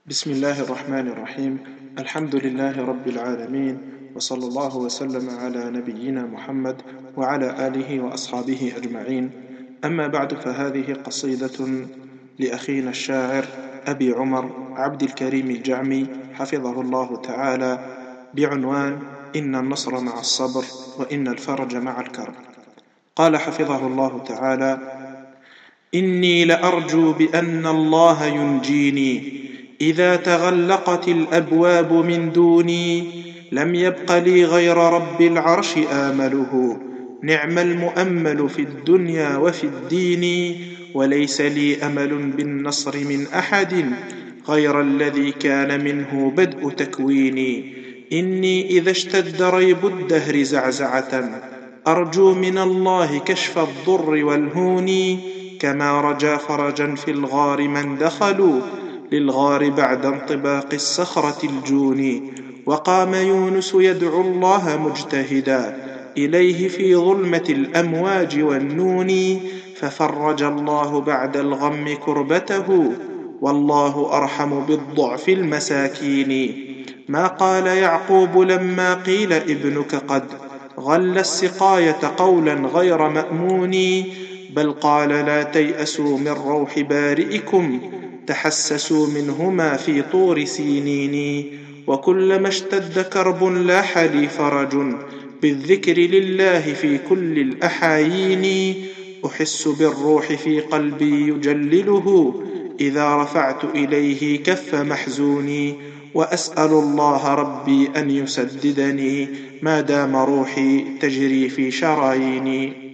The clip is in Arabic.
بسم الله الرحمن الرحيم. الحمد لله رب العالمين، وصلى الله وسلم على نبينا محمد وعلى آله وأصحابه أجمعين. أما بعد، فهذه قصيدة لأخينا الشاعر أبي عمر عبد الكريم الجعمي حفظه الله تعالى، بعنوان إن النصر مع الصبر وإن الفرج مع الكرب. قال حفظه الله تعالى: إني لأرجو بأن الله ينجيني إذا تغلقت الأبواب من دوني. لم يبق لي غير رب العرش آمله، نعم المؤمل في الدنيا وفي الدين. وليس لي أمل بالنصر من أحد غير الذي كان منه بدء تكويني. إني إذا اشتد ريب الدهر زعزعة أرجو من الله كشف الضر والهون. كما رجا فرجا في الغار من دخلوا للغار بعد انطباق الصخرة الجون. وقام يونس يدعو الله مجتهدا إليه في ظلمة الأمواج والنون. ففرج الله بعد الغم كربته، والله أرحم بالضعف المساكين. ما قال يعقوب لما قيل ابنك قد غل السقاية قولا غير مأمون، بل قال لا تيأسوا من روح بارئكم، تحسسوا منهما في طور سينين. وكلما اشتد كرب لاح لي فرج بالذكر لله في كل الأحايين. أحس بالروح في قلبي يجلله إذا رفعت إليه كف محزوني. وأسأل الله ربي أن يسددني ما دام روحي تجري في شراييني.